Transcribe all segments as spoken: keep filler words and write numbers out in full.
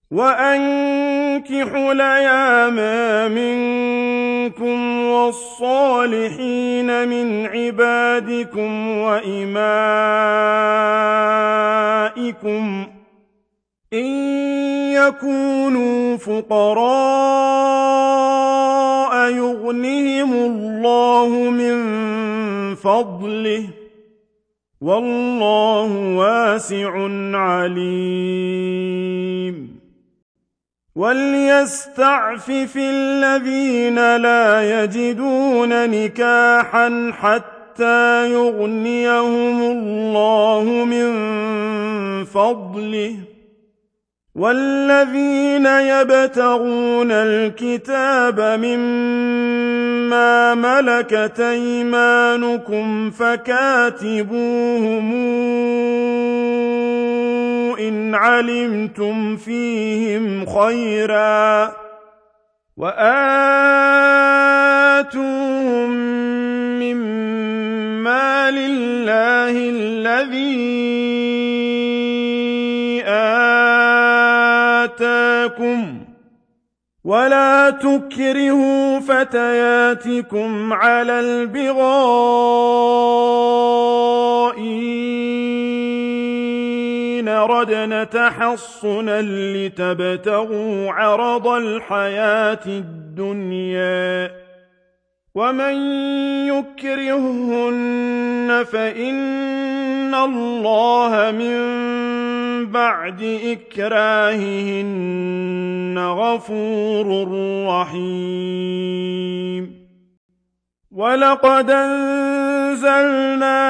وَأَنكِحُوا الْأَيَامَىٰ مِنكُمْ وَالصَّالِحِينَ مِنْ عِبَادِكُمْ وَإِمَائِكُمْ إِن يَكُونُوا فُقَرَاءَ يُغْنِهِمُ اللَّهُ مِن فَضْلِهِ ۗ وَاللَّهُ وَاسِعٌ عَلِيمٌ. وَلْيَسْتَعْفِفِ الَّذِينَ لَا يَجِدُونَ نِكَاحًا حَتَّىٰ يُغْنِيَهُمُ اللَّهُ مِن فَضْلِهِ ۗ وَالَّذِينَ يَبْتَغُونَ الْكِتَابَ مِمَّا مَلَكَتْ أَيْمَانُكُمْ فَكَاتِبُوهُمْ إِنْ عَلِمْتُمْ فِيهِمْ خَيْرًا ۖ وَآتُوهُم مِّن مَّالِ اللَّهِ الَّذِي آتَاكُمْ ۚ وَلَا تُكْرِهُوا فَتَيَاتِكُمْ عَلَى الْبِغَاءِ إِنْ أَرَدْنَ تَحَصُّنًا لِّتَبْتَغُوا عَرَضَ الْحَيَاةِ الدُّنْيَا ۚ وَمَن يُكْرِههُّنَّ فَإِنَّ اللَّهَ مِن بَعْدِ إِكْرَاهِهِنَّ غَفُورٌ رَّحِيمٌ. وَلَقَدْ أَنزَلْنَا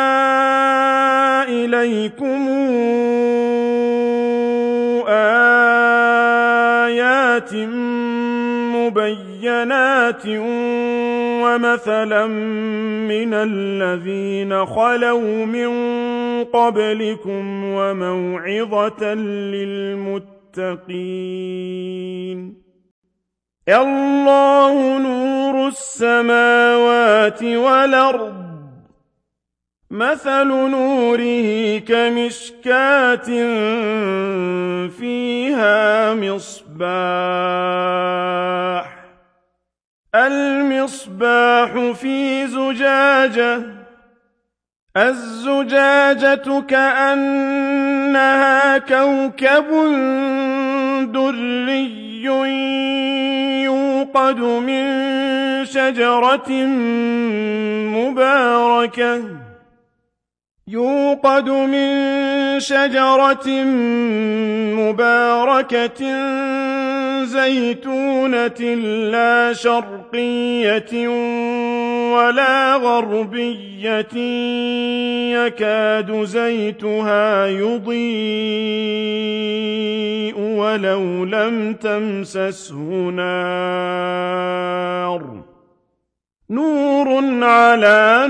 إِلَيْكُمْ آيَاتٍ مُّبَيِّنَاتٍ وَمَثَلًا مِّنَ الَّذِينَ خَلَوْا مِن قَبْلِكُمْ وَمَوْعِظَةً لِّلْمُتَّقِينَ. اللَّهُ نُورُ السَّمَاوَاتِ وَالْأَرْضِ ۚ مَثَلُ نُورِهِ كَمِشْكَاةٍ فِيهَا مِصْبَاحٌ. الْمِصْبَاحُ فِي زُجَاجَةٍ، الزُّجَاجَةُ كَأَنَّهَا كَوْكَبٌ دُرِّيٌّ يُوقَدُ مِن شَجَرَةٍ مُّبَارَكَةٍ يُوقَدُ مِن شَجَرَةٍ مُّبَارَكَةٍ زَيْتُونَةٍ لَّا شَرْقِيَّةٍ وَلَا غَرْبِيَّةٍ يَكَادُ زَيْتُهَا يُضِيءُ وَلَوْ لَمْ تَمْسَسْهُ نَارٌ ۚ نُّورٌ عَلَىٰ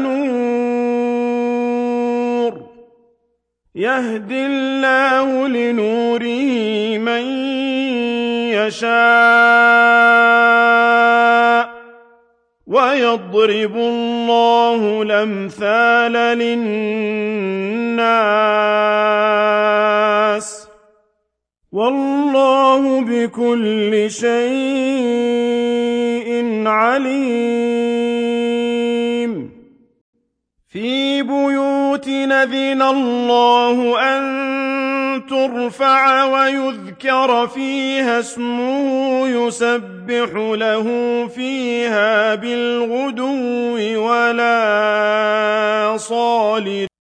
نُورٍ ۗ يَهْدِي اللَّهُ لِنُورِهِ مَن يَشَاءُ ۚ وَيَضْرِبُ اللَّهُ الْأَمْثَالَ لِلنَّاسِ ۗ وَاللَّهُ بِكُلِّ شَيْءٍ عَلِيمٌ. فِي بُيُوتٍ أَذِنَ اللَّهُ أَن تُرْفَعَ وَيُذْكَرَ فِيهَا اسْمُهُ يُسَبِّحُ لَهُ فِيهَا بِالْغُدُوِّ وَالْآصَالِ